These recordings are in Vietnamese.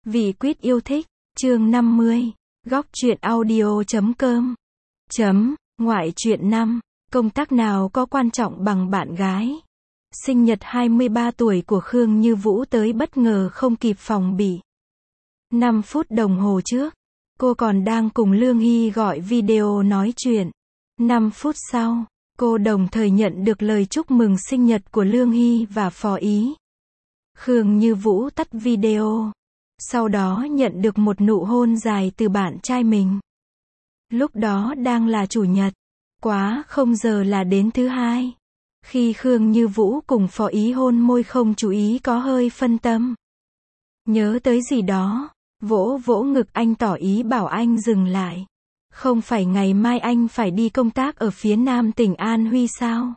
Vì quyết yêu thích, chương 50, góc truyện audio.com. Ngoại truyện 5, công tác nào có quan trọng bằng bạn gái. Sinh nhật 23 tuổi của Khương Như Vũ tới bất ngờ không kịp phòng bị. 5 phút đồng hồ trước, cô còn đang cùng Lương Hy gọi video nói chuyện. 5 phút sau, cô đồng thời nhận được lời chúc mừng sinh nhật của Lương Hy và Phó Ý. Khương Như Vũ tắt video. Sau đó nhận được một nụ hôn dài từ bạn trai mình. Lúc đó đang là chủ nhật. Quá không giờ là đến thứ hai. Khi Khương Như Vũ cùng Phó Ý hôn môi không chú ý có hơi phân tâm. Nhớ tới gì đó, vỗ vỗ ngực anh tỏ ý bảo anh dừng lại. Không phải ngày mai anh phải đi công tác ở phía nam tỉnh An Huy sao?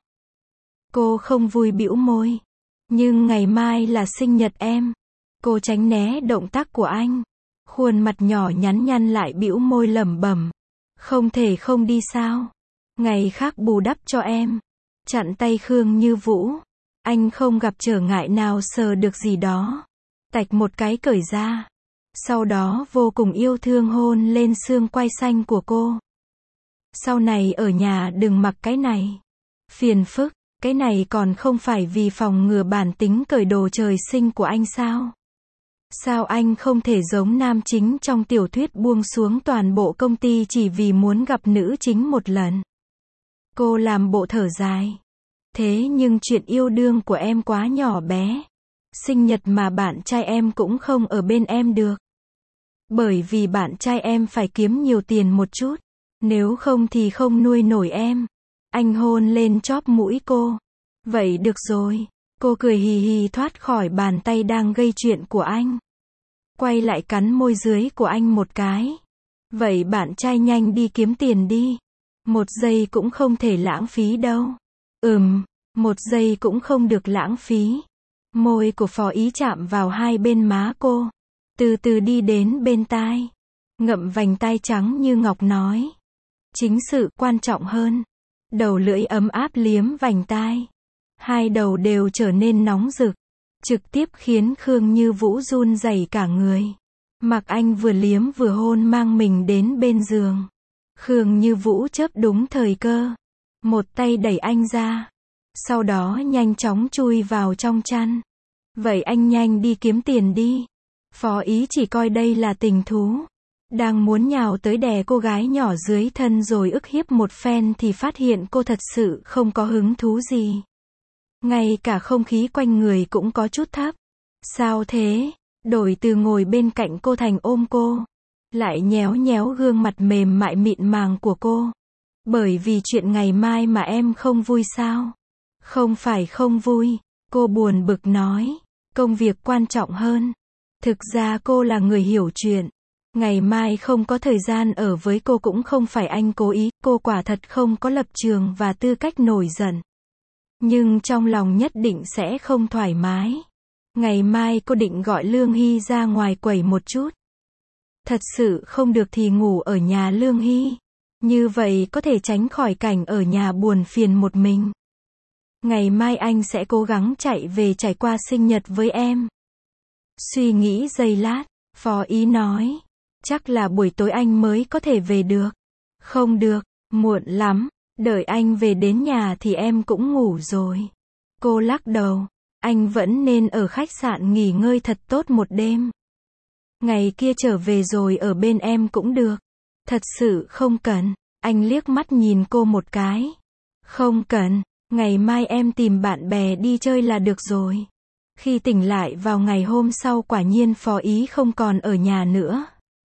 Cô không vui bĩu môi. Nhưng ngày mai là sinh nhật em. Cô tránh né động tác của anh. Khuôn mặt nhỏ nhắn nhăn lại bĩu môi lẩm bẩm. Không thể không đi sao? Ngày khác bù đắp cho em. Chặn tay Khương Như Vũ. Anh không gặp trở ngại nào sờ được gì đó. Tạch một cái cởi ra. Sau đó vô cùng yêu thương hôn lên xương quai xanh của cô. Sau này ở nhà đừng mặc cái này. Phiền phức, cái này còn không phải vì phòng ngừa bản tính cởi đồ trời sinh của anh sao? Sao anh không thể giống nam chính trong tiểu thuyết buông xuống toàn bộ công ty chỉ vì muốn gặp nữ chính một lần? Cô làm bộ thở dài. Thế nhưng chuyện yêu đương của em quá nhỏ bé. Sinh nhật mà bạn trai em cũng không ở bên em được. Bởi vì bạn trai em phải kiếm nhiều tiền một chút. Nếu không thì không nuôi nổi em. Anh hôn lên chóp mũi cô. Vậy được rồi. Cô cười hì hì thoát khỏi bàn tay đang gây chuyện của anh. Quay lại cắn môi dưới của anh một cái. Vậy bạn trai nhanh đi kiếm tiền đi. 1 giây cũng không thể lãng phí đâu. 1 giây cũng không được lãng phí. Môi của Phó Ý chạm vào hai bên má cô. Từ từ đi đến bên tai. Ngậm vành tai trắng như ngọc nói. Chính sự quan trọng hơn. Đầu lưỡi ấm áp liếm vành tai. Hai đầu đều trở nên nóng rực. Trực tiếp khiến Khương Như Vũ run rẩy cả người. Mặc anh vừa liếm vừa hôn mang mình đến bên giường. Khương Như Vũ chớp đúng thời cơ. Một tay đẩy anh ra. Sau đó nhanh chóng chui vào trong chăn. Vậy anh nhanh đi kiếm tiền đi. Phó Ý chỉ coi đây là tình thú. Đang muốn nhào tới đè cô gái nhỏ dưới thân rồi ức hiếp một phen thì phát hiện cô thật sự không có hứng thú gì. Ngay cả không khí quanh người cũng có chút thấp. Sao thế? Đổi từ ngồi bên cạnh cô thành ôm cô. Lại nhéo nhéo gương mặt mềm mại mịn màng của cô. Bởi vì chuyện ngày mai mà em không vui sao? Không phải không vui. Cô buồn bực nói. Công việc quan trọng hơn. Thực ra cô là người hiểu chuyện. Ngày mai không có thời gian ở với cô cũng không phải anh cố ý. Cô quả thật không có lập trường và tư cách nổi giận. Nhưng trong lòng nhất định sẽ không thoải mái. Ngày mai cô định gọi Lương Hy ra ngoài quẩy một chút. Thật sự không được thì ngủ ở nhà Lương Hy. Như vậy có thể tránh khỏi cảnh ở nhà buồn phiền một mình. Ngày mai anh sẽ cố gắng chạy về trải qua sinh nhật với em. Suy nghĩ giây lát, Phó Ý nói. Chắc là buổi tối anh mới có thể về được. Không được, muộn lắm. Đợi anh về đến nhà thì em cũng ngủ rồi. Cô lắc đầu. Anh vẫn nên ở khách sạn nghỉ ngơi thật tốt một đêm. Ngày kia trở về rồi ở bên em cũng được. Thật sự không cần. Anh liếc mắt nhìn cô một cái. Không cần. Ngày mai em tìm bạn bè đi chơi là được rồi. Khi tỉnh lại vào ngày hôm sau quả nhiên Phó Ý không còn ở nhà nữa.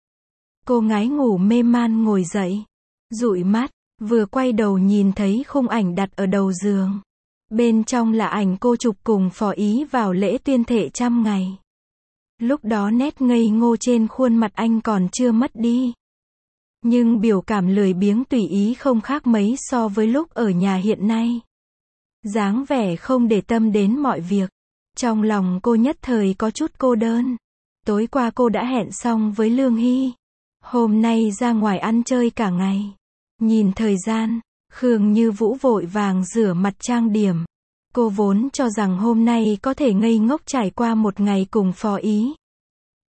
Cô ngái ngủ mê man ngồi dậy. Dụi mắt. Vừa quay đầu nhìn thấy khung ảnh đặt ở đầu giường. Bên trong là ảnh cô chụp cùng Phó Ý vào lễ tuyên thệ 100 ngày. Lúc đó nét ngây ngô trên khuôn mặt anh còn chưa mất đi. Nhưng biểu cảm lười biếng tùy ý không khác mấy so với lúc ở nhà hiện nay. Dáng vẻ không để tâm đến mọi việc. Trong lòng cô nhất thời có chút cô đơn. Tối qua cô đã hẹn xong với Lương Hy. Hôm nay ra ngoài ăn chơi cả ngày. Nhìn thời gian, Khương Như Vũ vội vàng rửa mặt trang điểm. Cô vốn cho rằng hôm nay có thể ngây ngốc trải qua một ngày cùng Phó Ý.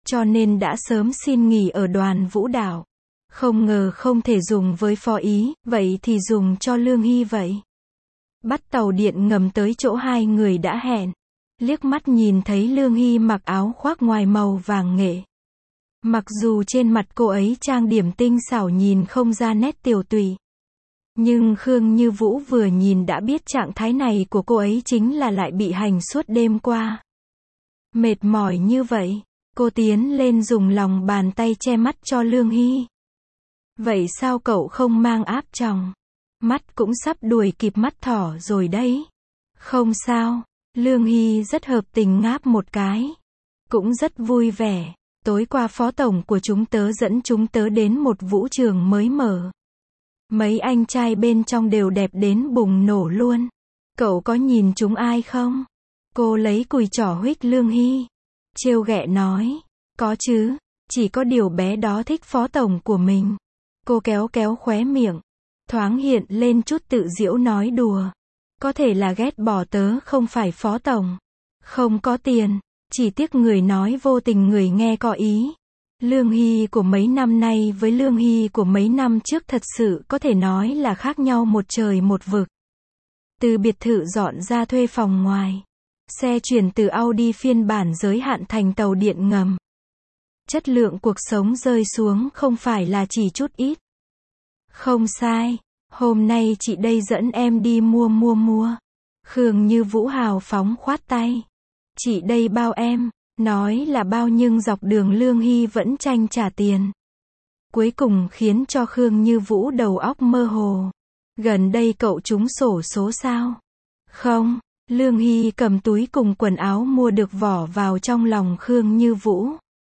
cho nên đã sớm xin nghỉ ở đoàn vũ đạo. Không ngờ không thể dùng với Phó Ý, vậy thì dùng cho Lương Hy vậy. Bắt tàu điện ngầm tới chỗ hai người đã hẹn. Liếc mắt nhìn thấy Lương Hy mặc áo khoác ngoài màu vàng nghệ. Mặc dù trên mặt cô ấy trang điểm tinh xảo nhìn không ra nét tiều tụy. Nhưng Khương Như Vũ vừa nhìn đã biết trạng thái này của cô ấy chính là lại bị hành suốt đêm qua. Mệt mỏi như vậy, cô tiến lên dùng lòng bàn tay che mắt cho Lương Hy. Vậy sao cậu không mang áp tròng? Mắt cũng sắp đuổi kịp mắt thỏ rồi đấy. Không sao, Lương Hy rất hợp tình ngáp một cái. Cũng rất vui vẻ. Tối qua phó tổng của chúng tớ dẫn chúng tớ đến một vũ trường mới mở. Mấy anh trai bên trong đều đẹp đến bùng nổ luôn. Cậu có nhìn chúng ai không? Cô lấy cùi trỏ huých Lương Hy. Trêu ghẹ nói. Có chứ, chỉ có điều bé đó thích phó tổng của mình. Cô kéo kéo khóe miệng. Thoáng hiện lên chút tự giễu nói đùa. Có thể là ghét bỏ tớ không phải phó tổng. Không có tiền. Chỉ tiếc người nói vô tình người nghe có ý. Lương Hy của mấy năm nay với Lương Hy của mấy năm trước thật sự có thể nói là khác nhau một trời một vực. Từ biệt thự dọn ra thuê phòng ngoài. Xe chuyển từ Audi phiên bản giới hạn thành tàu điện ngầm. Chất lượng cuộc sống rơi xuống không phải là chỉ chút ít. Không sai, hôm nay chị đây dẫn em đi mua. Khương Như Vũ hào phóng khoát tay. Chị đây bao em, nói là bao nhưng dọc đường Lương Hy vẫn tranh trả tiền. Cuối cùng khiến cho Khương Như Vũ đầu óc mơ hồ. Gần đây cậu trúng xổ số sao? Không, Lương Hy cầm túi cùng quần áo mua được vỏ vào trong lòng Khương Như Vũ.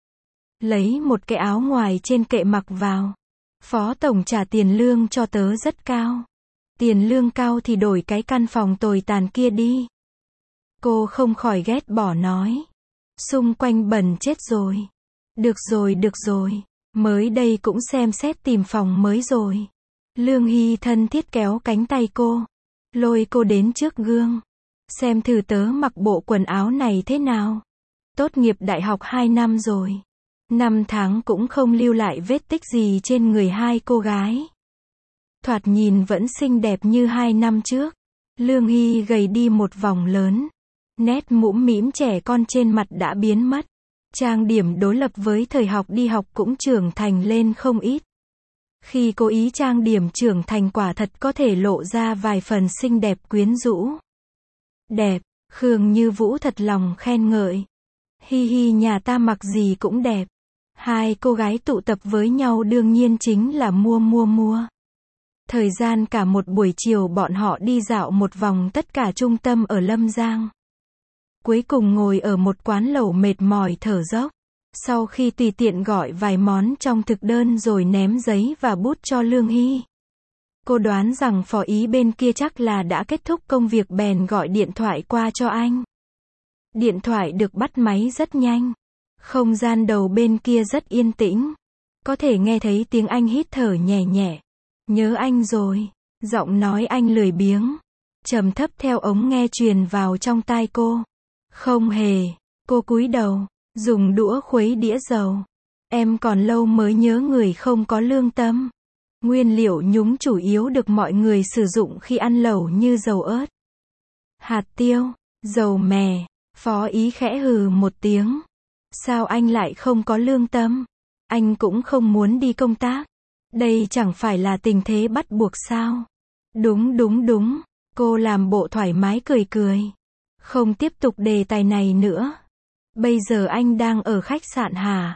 Lấy một cái áo ngoài trên kệ mặc vào. Phó tổng trả tiền lương cho tớ rất cao. Tiền lương cao thì đổi cái căn phòng tồi tàn kia đi. Cô không khỏi ghét bỏ nói. Xung quanh bẩn chết rồi. Được rồi. Mới đây cũng xem xét tìm phòng mới rồi. Lương Hy thân thiết kéo cánh tay cô. Lôi cô đến trước gương. Xem thử tớ mặc bộ quần áo này thế nào. Tốt nghiệp đại học 2 năm rồi. 5 tháng cũng không lưu lại vết tích gì trên người hai cô gái. Thoạt nhìn vẫn xinh đẹp như 2 năm trước. Lương Hy gầy đi một vòng lớn. Nét mũm mĩm trẻ con trên mặt đã biến mất. Trang điểm đối lập với thời học đi học cũng trưởng thành lên không ít. Khi cố ý trang điểm trưởng thành quả thật có thể lộ ra vài phần xinh đẹp quyến rũ. Đẹp, Khương Như Vũ thật lòng khen ngợi. Hi hi, nhà ta mặc gì cũng đẹp. Hai cô gái tụ tập với nhau đương nhiên chính là mua. Thời gian cả một buổi chiều bọn họ đi dạo một vòng tất cả trung tâm ở Lâm Giang. Cuối cùng ngồi ở một quán lẩu mệt mỏi thở dốc. Sau khi tùy tiện gọi vài món trong thực đơn rồi ném giấy và bút cho Lương Hy. Cô đoán rằng Phó Ý bên kia chắc là đã kết thúc công việc bèn gọi điện thoại qua cho anh. Điện thoại được bắt máy rất nhanh. Không gian đầu bên kia rất yên tĩnh. Có thể nghe thấy tiếng anh hít thở nhẹ nhẹ. Nhớ anh rồi. Giọng nói anh lười biếng. Trầm thấp theo ống nghe truyền vào trong tai cô. Không hề. Cô cúi đầu. Dùng đũa khuấy đĩa dầu. Em còn lâu mới nhớ người không có lương tâm. Nguyên liệu nhúng chủ yếu được mọi người sử dụng khi ăn lẩu như dầu ớt, hạt tiêu, dầu mè. Phó Ý khẽ hừ một tiếng. Sao anh lại không có lương tâm? Anh cũng không muốn đi công tác. Đây chẳng phải là tình thế bắt buộc sao? Đúng. Cô làm bộ thoải mái cười. Không tiếp tục đề tài này nữa. Bây giờ anh đang ở khách sạn hả?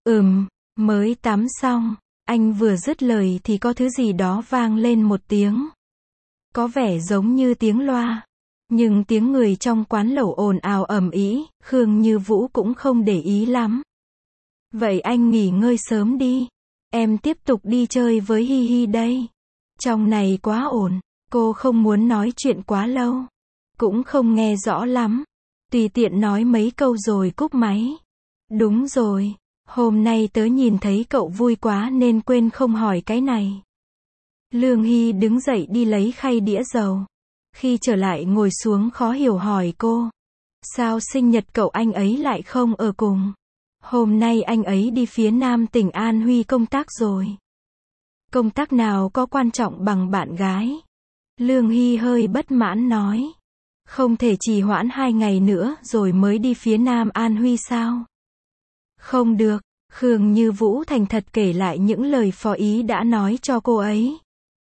Mới tắm xong. Anh vừa dứt lời thì có thứ gì đó vang lên một tiếng. Có vẻ giống như tiếng loa. Nhưng tiếng người trong quán lẩu ồn ào ầm ĩ, Khương Như Vũ cũng không để ý lắm. Vậy anh nghỉ ngơi sớm đi. Em tiếp tục đi chơi với Hi Hi đây. Trong này quá ồn. Cô không muốn nói chuyện quá lâu. Cũng không nghe rõ lắm. Tùy tiện nói mấy câu rồi cúp máy. Đúng rồi. Hôm nay tớ nhìn thấy cậu vui quá nên quên không hỏi cái này. Lương Hy đứng dậy đi lấy khay đĩa dầu. Khi trở lại ngồi xuống khó hiểu hỏi cô. Sao sinh nhật cậu anh ấy lại không ở cùng? Hôm nay anh ấy đi phía Nam tỉnh An Huy công tác rồi. Công tác nào có quan trọng bằng bạn gái? Lương Hy hơi bất mãn nói. Không thể trì hoãn 2 ngày nữa rồi mới đi phía Nam An Huy sao? Không được, Khương Như Vũ thành thật kể lại những lời phó ý đã nói cho cô ấy.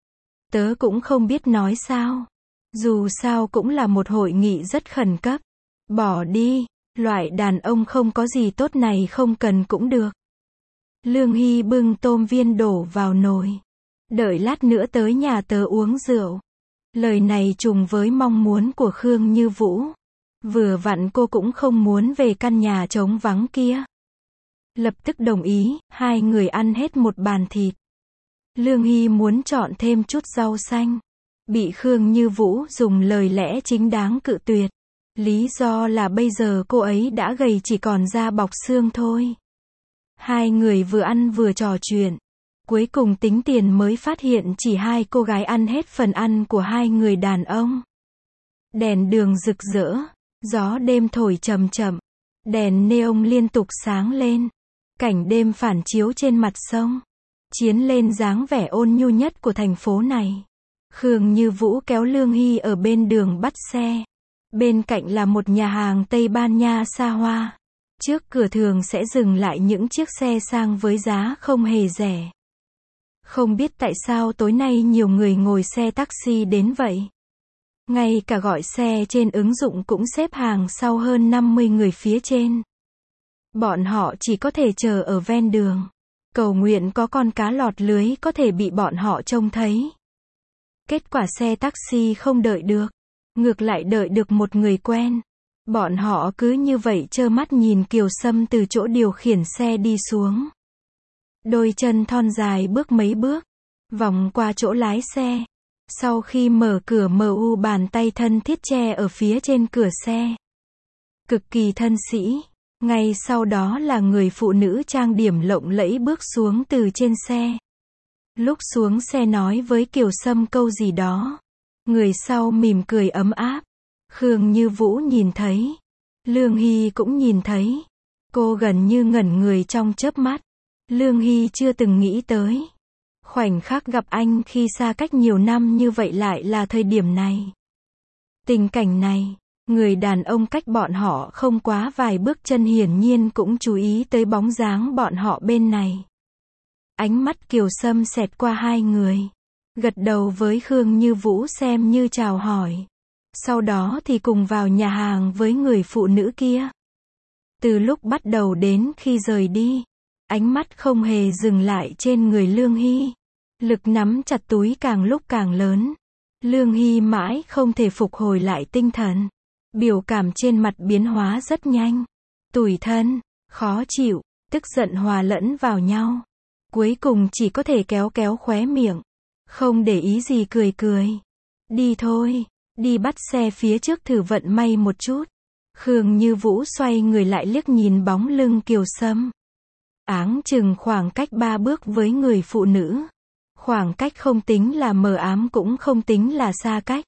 Tớ cũng không biết nói sao. Dù sao cũng là một hội nghị rất khẩn cấp. Bỏ đi, loại đàn ông không có gì tốt này không cần cũng được. Lương Hy bưng tôm viên đổ vào nồi. Đợi lát nữa tới nhà tớ uống rượu. Lời này trùng với mong muốn của Khương Như Vũ. Vừa vặn cô cũng không muốn về căn nhà trống vắng kia. Lập tức đồng ý, hai người ăn hết một bàn thịt. Lương Hy muốn chọn thêm chút rau xanh. Bị Khương Như Vũ dùng lời lẽ chính đáng cự tuyệt. Lý do là bây giờ cô ấy đã gầy chỉ còn da bọc xương thôi. Hai người vừa ăn vừa trò chuyện. Cuối cùng tính tiền mới phát hiện chỉ hai cô gái ăn hết phần ăn của hai người đàn ông. Đèn đường rực rỡ, gió đêm thổi chậm chậm, đèn neon liên tục sáng lên. Cảnh đêm phản chiếu trên mặt sông, chiếu lên dáng vẻ ôn nhu nhất của thành phố này. Khương Như Vũ kéo Lương Hy ở bên đường bắt xe. Bên cạnh là một nhà hàng Tây Ban Nha xa hoa. Trước cửa thường sẽ dừng lại những chiếc xe sang với giá không hề rẻ. Không biết tại sao tối nay nhiều người ngồi xe taxi đến vậy. Ngay cả gọi xe trên ứng dụng cũng xếp hàng sau hơn 50 người phía trên. Bọn họ chỉ có thể chờ ở ven đường. Cầu nguyện có con cá lọt lưới có thể bị bọn họ trông thấy. Kết quả xe taxi không đợi được. Ngược lại đợi được một người quen. Bọn họ cứ như vậy trơ mắt nhìn Kiều Sâm từ chỗ điều khiển xe đi xuống. Đôi chân thon dài bước mấy bước. Vòng qua chỗ lái xe. Sau khi mở cửa MU bàn tay thân thiết che ở phía trên cửa xe. Cực kỳ thân sĩ. Ngay sau đó là người phụ nữ trang điểm lộng lẫy bước xuống từ trên xe. Lúc xuống xe nói với Kiều Sâm câu gì đó. Người sau mỉm cười ấm áp. Khương Như Vũ nhìn thấy. Lương Hy cũng nhìn thấy. Cô gần như ngẩn người trong chớp mắt. Lương Hy chưa từng nghĩ tới. Khoảnh khắc gặp anh khi xa cách nhiều năm như vậy lại là thời điểm này. Tình cảnh này, người đàn ông cách bọn họ không quá vài bước chân hiển nhiên cũng chú ý tới bóng dáng bọn họ bên này. Ánh mắt Kiều Sâm xẹt qua hai người. Gật đầu với Khương Như Vũ xem như chào hỏi. Sau đó thì cùng vào nhà hàng với người phụ nữ kia. Từ lúc bắt đầu đến khi rời đi, ánh mắt không hề dừng lại trên người Lương Hy. Lực nắm chặt túi càng lúc càng lớn. Lương Hy mãi không thể phục hồi lại tinh thần. Biểu cảm trên mặt biến hóa rất nhanh. Tủi thân, khó chịu, tức giận hòa lẫn vào nhau. Cuối cùng chỉ có thể kéo kéo khóe miệng. Không để ý gì cười cười. Đi thôi, đi bắt xe phía trước thử vận may một chút. Khương Như Vũ xoay người lại liếc nhìn bóng lưng Kiều Sâm. Áng chừng khoảng cách 3 bước với người phụ nữ. Khoảng cách không tính là mờ ám cũng không tính là xa cách.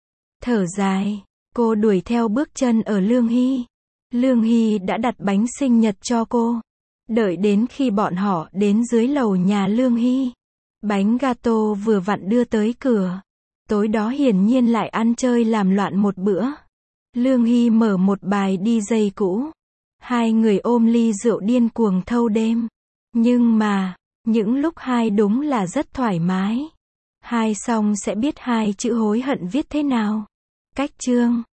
Thở dài, cô đuổi theo bước chân ở Lương Hy. Lương Hy đã đặt bánh sinh nhật cho cô. Đợi đến khi bọn họ đến dưới lầu nhà Lương Hy. Bánh gato vừa vặn đưa tới cửa. Tối đó hiển nhiên lại ăn chơi làm loạn một bữa. Lương Hy mở một bài DJ cũ. Hai người ôm ly rượu điên cuồng thâu đêm. Nhưng mà, những lúc hai đúng là rất thoải mái. Hai xong sẽ biết hai chữ hối hận viết thế nào. Cách chương